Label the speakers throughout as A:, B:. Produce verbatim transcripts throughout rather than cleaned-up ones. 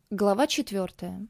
A: Глава четвертая.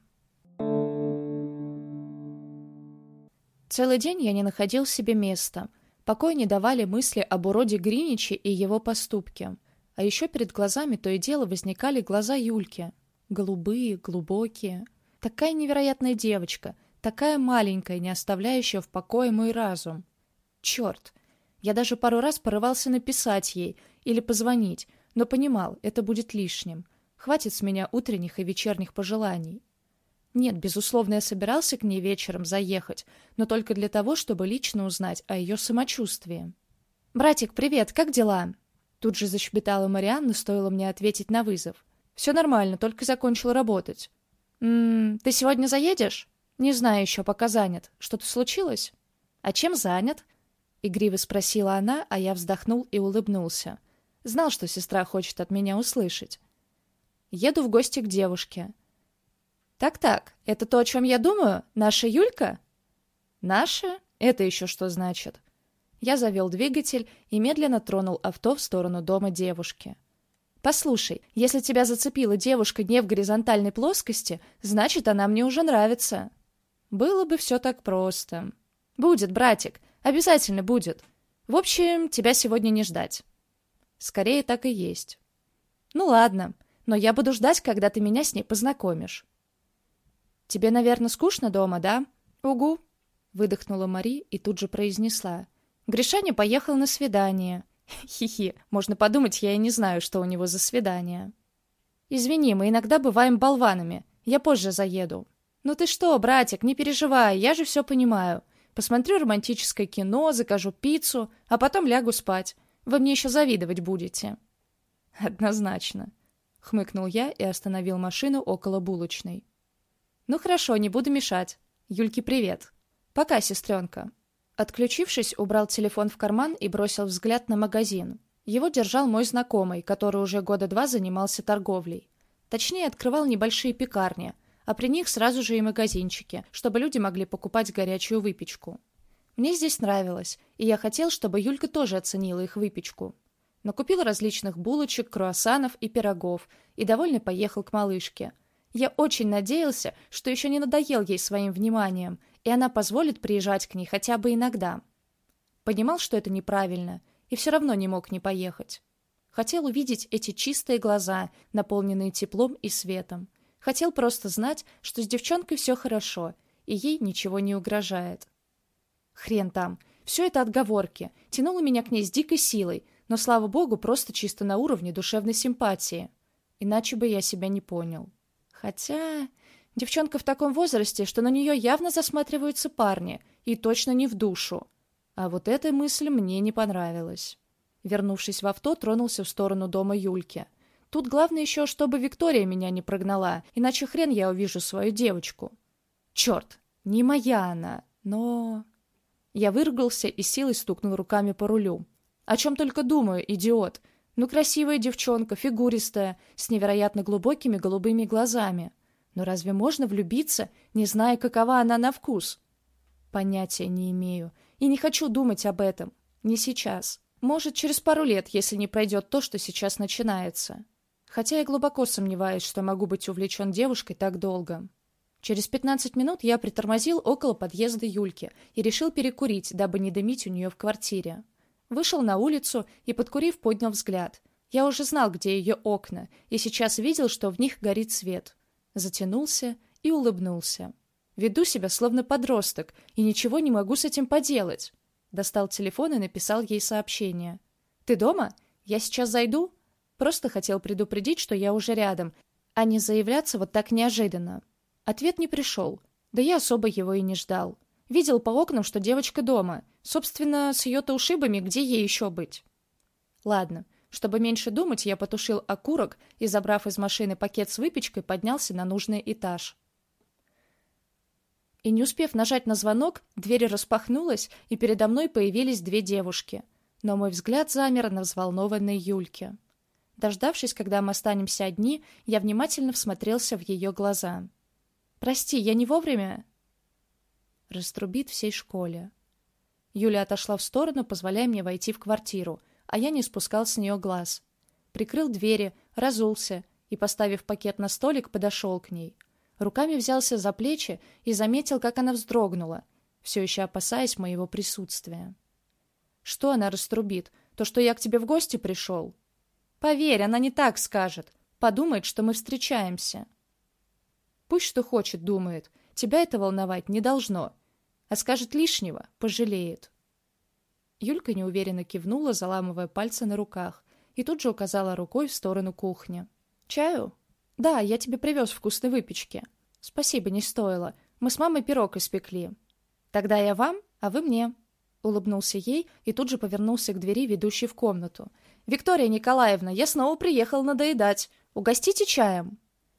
A: Целый день я не находил себе места. Покоя не давали мысли об уроде Гриничи и его поступке. А еще перед глазами то и дело возникали глаза Юльки. Голубые, глубокие. Такая невероятная девочка, такая маленькая, не оставляющая в покое мой разум. Черт! Я даже пару раз порывался написать ей или позвонить, но понимал, это будет лишним. Хватит с меня утренних и вечерних пожеланий. Нет, безусловно, я собирался к ней вечером заехать, но только для того, чтобы лично узнать о ее самочувствии. «Братик, привет, как дела?» Тут же защебетала Марианна, стоило мне ответить на вызов. «Все нормально, только закончил работать». «М-м, ты сегодня заедешь?» «Не знаю еще, пока занят. Что-то случилось?» «А чем занят?» Игриво спросила она, а я вздохнул и улыбнулся. Знал, что сестра хочет от меня услышать. «Еду в гости к девушке». «Так-так, это то, о чем я думаю? Наша Юлька?» «Наша? Это еще что значит?» Я завел двигатель и медленно тронул авто в сторону дома девушки. «Послушай, если тебя зацепила девушка не в горизонтальной плоскости, значит, она мне уже нравится». «Было бы все так просто». «Будет, братик, обязательно будет. В общем, тебя сегодня не ждать». «Скорее так и есть». «Ну ладно, но я буду ждать, когда ты меня с ней познакомишь». «Тебе, наверное, скучно дома, да?» «Угу», — выдохнула Мари и тут же произнесла. «Гришаня поехал на свидание». «Хи-хи, можно подумать, я и не знаю, что у него за свидание». «Извини, мы иногда бываем болванами. Я позже заеду». «Ну ты что, братик, не переживай, я же все понимаю. Посмотрю романтическое кино, закажу пиццу, а потом лягу спать. Вы мне еще завидовать будете». «Однозначно», — хмыкнул я и остановил машину около булочной. «Ну хорошо, не буду мешать. Юльке привет. Пока, сестренка». Отключившись, убрал телефон в карман и бросил взгляд на магазин. Его держал мой знакомый, который уже года два занимался торговлей. Точнее, открывал небольшие пекарни, а при них сразу же и магазинчики, чтобы люди могли покупать горячую выпечку. Мне здесь нравилось, и я хотел, чтобы Юлька тоже оценила их выпечку. Накупил различных булочек, круассанов и пирогов и довольно поехал к малышке. Я очень надеялся, что еще не надоел ей своим вниманием, и она позволит приезжать к ней хотя бы иногда. Понимал, что это неправильно, и все равно не мог не поехать. Хотел увидеть эти чистые глаза, наполненные теплом и светом. Хотел просто знать, что с девчонкой все хорошо, и ей ничего не угрожает. Хрен там, все это отговорки, тянуло меня к ней с дикой силой, но, слава богу, просто чисто на уровне душевной симпатии. Иначе бы я себя не понял. Хотя девчонка в таком возрасте, что на нее явно засматриваются парни, и точно не в душу. А вот эта мысль мне не понравилась. Вернувшись в авто, тронулся в сторону дома Юльки. Тут главное еще, чтобы Виктория меня не прогнала, иначе хрен я увижу свою девочку. Черт, не моя она, но... Я выругался и силой стукнул руками по рулю. О чем только думаю, идиот. Ну, красивая девчонка, фигуристая, с невероятно глубокими голубыми глазами. Но разве можно влюбиться, не зная, какова она на вкус? Понятия не имею. И не хочу думать об этом. Не сейчас. Может, через пару лет, если не пройдет то, что сейчас начинается. Хотя я глубоко сомневаюсь, что могу быть увлечен девушкой так долго. Через пятнадцать минут я притормозил около подъезда Юльки и решил перекурить, дабы не дымить у нее в квартире. Вышел на улицу и, подкурив, поднял взгляд. Я уже знал, где ее окна, и сейчас видел, что в них горит свет. Затянулся и улыбнулся. Веду себя словно подросток, и ничего не могу с этим поделать. Достал телефон и написал ей сообщение. «Ты дома? Я сейчас зайду?» Просто хотел предупредить, что я уже рядом, а не заявляться вот так неожиданно. Ответ не пришел. Да я особо его и не ждал. Видел по окнам, что девочка дома. Собственно, с ее-то ушибами где ей еще быть? Ладно, чтобы меньше думать, я потушил окурок и, забрав из машины пакет с выпечкой, поднялся на нужный этаж. И не успев нажать на звонок, дверь распахнулась, и передо мной появились две девушки. Но мой взгляд замер на взволнованной Юльке. Дождавшись, когда мы останемся одни, я внимательно всмотрелся в ее глаза. «Прости, я не вовремя?» Раструбит всей школе. Юля отошла в сторону, позволяя мне войти в квартиру, а я не спускал с нее глаз. Прикрыл двери, разулся и, поставив пакет на столик, подошел к ней. Руками взялся за плечи и заметил, как она вздрогнула, все еще опасаясь моего присутствия. «Что она раструбит? То, что я к тебе в гости пришел?» «Поверь, она не так скажет. Подумает, что мы встречаемся». «Пусть что хочет, думает. Тебя это волновать не должно. А скажет лишнего — пожалеет». Юлька неуверенно кивнула, заламывая пальцы на руках, и тут же указала рукой в сторону кухни. «Чаю?» «Да, я тебе привез вкусной выпечки». «Спасибо, не стоило. Мы с мамой пирог испекли». «Тогда я вам, а вы мне». Улыбнулся ей и тут же повернулся к двери, ведущей в комнату. «Виктория Николаевна, я снова приехал надоедать. Угостите чаем?»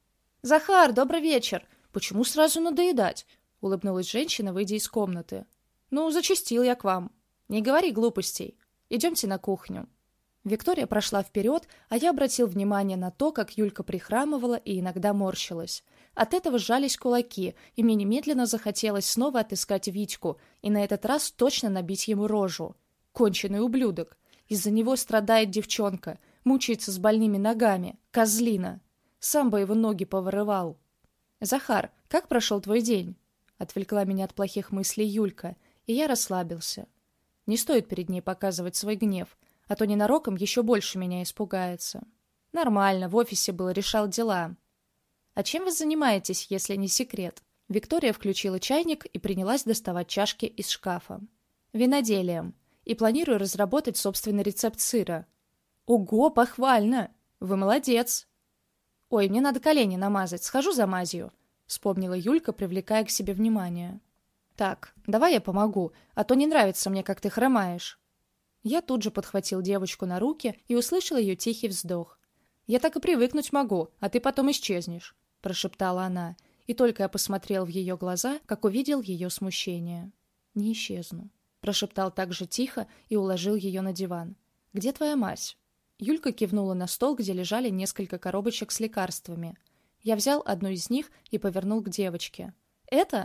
A: «Захар, добрый вечер. Почему сразу надоедать?» Улыбнулась женщина, выйдя из комнаты. «Ну, зачастил я к вам. Не говори глупостей. Идемте на кухню». Виктория прошла вперед, а я обратил внимание на то, как Юлька прихрамывала и иногда морщилась. От этого сжались кулаки, и мне немедленно захотелось снова отыскать Витьку и на этот раз точно набить ему рожу. Конченый ублюдок. Из-за него страдает девчонка, мучается с больными ногами. Козлина. Сам бы его ноги повырывал. «Захар, как прошел твой день?» Отвлекла меня от плохих мыслей Юлька, и я расслабился. Не стоит перед ней показывать свой гнев, а то ненароком еще больше меня испугается. Нормально, в офисе был, решал дела. А чем вы занимаетесь, если не секрет? Виктория включила чайник и принялась доставать чашки из шкафа. Виноделием. И планирую разработать собственный рецепт сыра. Ого, похвально! Вы молодец! Ой, мне надо колени намазать, схожу за мазью, вспомнила Юлька, привлекая к себе внимание. Так, давай я помогу, а то не нравится мне, как ты хромаешь. Я тут же подхватил девочку на руки и услышал ее тихий вздох. «Я так и привыкнуть могу, а ты потом исчезнешь», — прошептала она, и только я посмотрел в ее глаза, как увидел ее смущение. «Не исчезну», — прошептал так же тихо и уложил ее на диван. «Где твоя мазь?» Юлька кивнула на стол, где лежали несколько коробочек с лекарствами. Я взял одну из них и повернул к девочке. «Это?»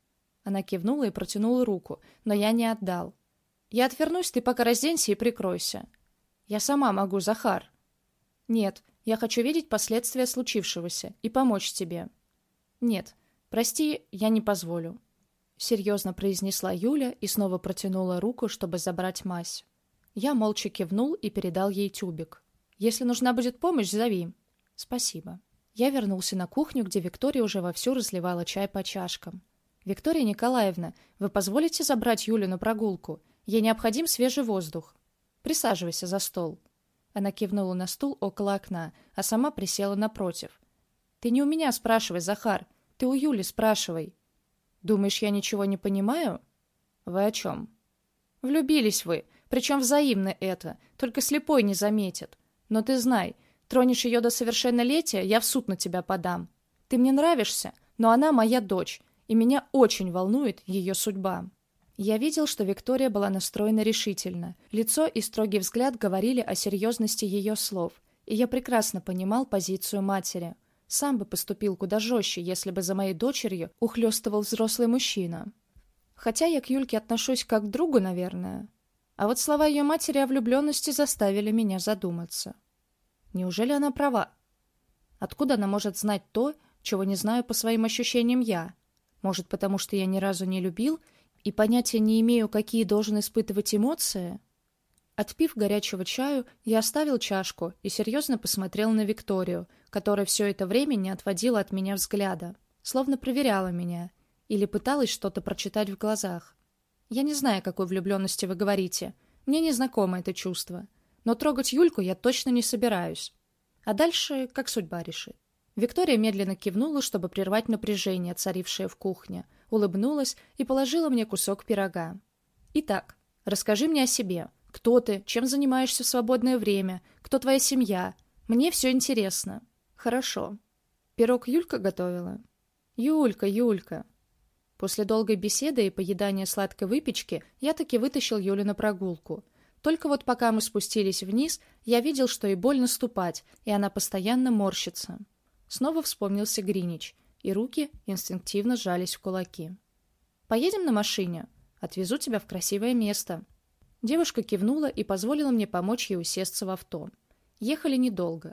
A: Она кивнула и протянула руку, но я не отдал. «Я отвернусь, ты пока разденься и прикройся». «Я сама могу, Захар». «Нет, я хочу видеть последствия случившегося и помочь тебе». «Нет, прости, я не позволю», — серьезно произнесла Юля и снова протянула руку, чтобы забрать мазь. Я молча кивнул и передал ей тюбик. «Если нужна будет помощь, зови». «Спасибо». Я вернулся на кухню, где Виктория уже вовсю разливала чай по чашкам. «Виктория Николаевна, вы позволите забрать Юлю на прогулку? Ей необходим свежий воздух. Присаживайся за стол». Она кивнула на стул около окна, а сама присела напротив. «Ты не у меня спрашивай, Захар. Ты у Юли спрашивай». «Думаешь, я ничего не понимаю?» «Вы о чем?» «Влюбились вы, причем взаимно это, только слепой не заметит. Но ты знай, тронешь ее до совершеннолетия, я в суд на тебя подам. Ты мне нравишься, но она моя дочь, и меня очень волнует ее судьба». Я видел, что Виктория была настроена решительно. Лицо и строгий взгляд говорили о серьезности ее слов, и я прекрасно понимал позицию матери. Сам бы поступил куда жестче, если бы за моей дочерью ухлёстывал взрослый мужчина. Хотя я к Юльке отношусь как к другу, наверное. А вот слова ее матери о влюбленности заставили меня задуматься. Неужели она права? Откуда она может знать то, чего не знаю по своим ощущениям я? Может, потому что я ни разу не любил и понятия не имею, какие должен испытывать эмоции? Отпив горячего чаю, я оставил чашку и серьезно посмотрел на Викторию, которая все это время не отводила от меня взгляда, словно проверяла меня или пыталась что-то прочитать в глазах. Я не знаю, о какой влюбленности вы говорите, мне не знакомо это чувство, но трогать Юльку я точно не собираюсь. А дальше как судьба решит. Виктория медленно кивнула, чтобы прервать напряжение, царившее в кухне, улыбнулась и положила мне кусок пирога. «Итак, расскажи мне о себе. Кто ты, чем занимаешься в свободное время, кто твоя семья. Мне все интересно». «Хорошо. Пирог Юлька готовила?» «Юлька, Юлька». После долгой беседы и поедания сладкой выпечки я таки вытащил Юлю на прогулку. Только вот пока мы спустились вниз, я видел, что ей больно ступать, и она постоянно морщится. Снова вспомнился Гринич, и руки инстинктивно сжались в кулаки. «Поедем на машине? Отвезу тебя в красивое место». Девушка кивнула и позволила мне помочь ей усесться в авто. Ехали недолго.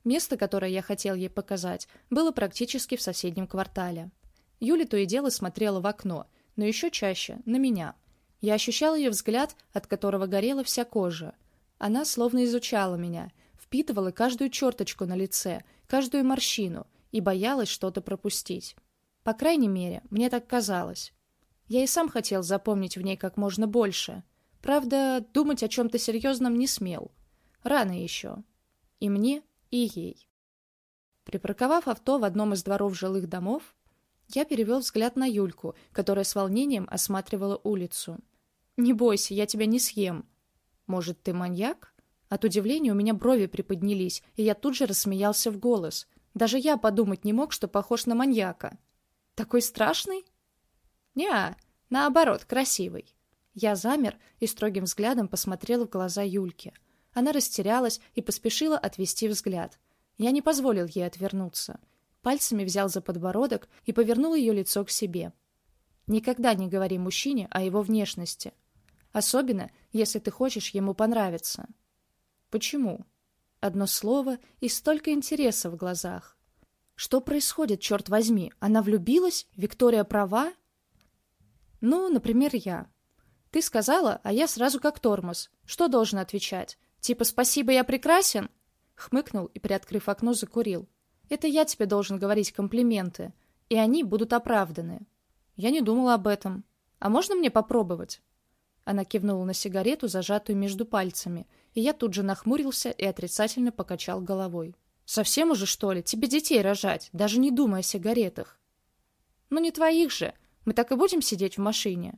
A: Место, которое я хотел ей показать, было практически в соседнем квартале. Юля то и дело смотрела в окно, но еще чаще на меня. Я ощущал ее взгляд, от которого горела вся кожа. Она словно изучала меня, впитывала каждую черточку на лице, каждую морщину и боялась что-то пропустить. По крайней мере, мне так казалось. Я и сам хотел запомнить в ней как можно больше. Правда, думать о чем-то серьезном не смел. Рано еще. И мне, и ей. Припарковав авто в одном из дворов жилых домов, я перевел взгляд на Юльку, которая с волнением осматривала улицу. «Не бойся, я тебя не съем». «Может, ты маньяк?» От удивления у меня брови приподнялись, и я тут же рассмеялся в голос. Даже я подумать не мог, что похож на маньяка. «Такой страшный?» «Не-а, наоборот, красивый». Я замер и строгим взглядом посмотрел в глаза Юльки. Она растерялась и поспешила отвести взгляд. Я не позволил ей отвернуться. Пальцами взял за подбородок и повернул ее лицо к себе. Никогда не говори мужчине о его внешности. Особенно, если ты хочешь ему понравиться. Почему? Одно слово и столько интереса в глазах. Что происходит, черт возьми? Она влюбилась? Виктория права? Ну, например, я. Ты сказала, а я сразу как тормоз. Что должен отвечать? Типа «спасибо, я прекрасен»? Хмыкнул и, приоткрыв окно, закурил. Это я тебе должен говорить комплименты, и они будут оправданы. Я не думала об этом. А можно мне попробовать? Она кивнула на сигарету, зажатую между пальцами, и я тут же нахмурился и отрицательно покачал головой. Совсем уже, что ли? Тебе детей рожать, даже не думая о сигаретах. Ну не твоих же. Мы так и будем сидеть в машине.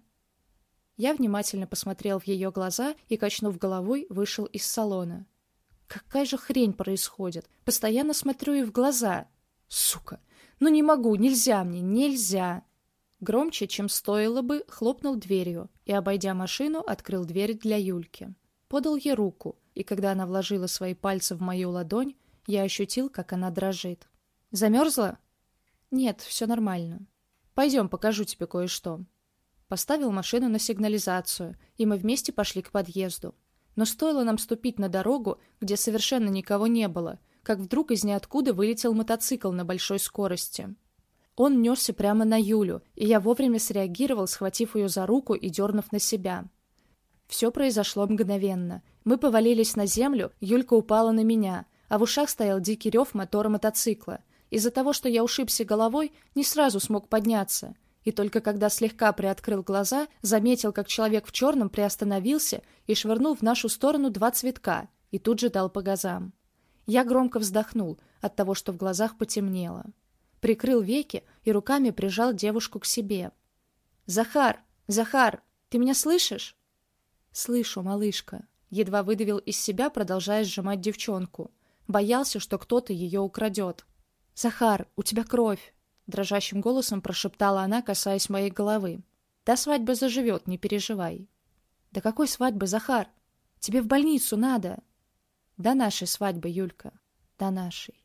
A: Я внимательно посмотрел в ее глаза и, качнув головой, вышел из салона. Какая же хрень происходит? Постоянно смотрю ей в глаза. Сука! Ну не могу, нельзя мне, нельзя! Громче, чем стоило бы, хлопнул дверью и, обойдя машину, открыл дверь для Юльки. Подал ей руку, и когда она вложила свои пальцы в мою ладонь, я ощутил, как она дрожит. «Замерзла?» «Нет, все нормально. Пойдем, покажу тебе кое-что». Поставил машину на сигнализацию, и мы вместе пошли к подъезду. Но стоило нам ступить на дорогу, где совершенно никого не было, как вдруг из ниоткуда вылетел мотоцикл на большой скорости. Он несся прямо на Юлю, и я вовремя среагировал, схватив ее за руку и дернув на себя. Все произошло мгновенно. Мы повалились на землю, Юлька упала на меня, а в ушах стоял дикий рев мотора мотоцикла. Из-за того, что я ушибся головой, не сразу смог подняться. И только когда слегка приоткрыл глаза, заметил, как человек в черном приостановился и швырнул в нашу сторону два цветка, и тут же дал по газам. Я громко вздохнул от того, что в глазах потемнело. Прикрыл веки и руками прижал девушку к себе. «Захар! Захар! Ты меня слышишь?» «Слышу, малышка», — едва выдавил из себя, продолжая сжимать девчонку. Боялся, что кто-то ее украдет. «Захар, у тебя кровь!» — дрожащим голосом прошептала она, касаясь моей головы. «До свадьбы заживет, не переживай». «До какой свадьбы, Захар? Тебе в больницу надо». «До нашей свадьбы, Юлька, до нашей».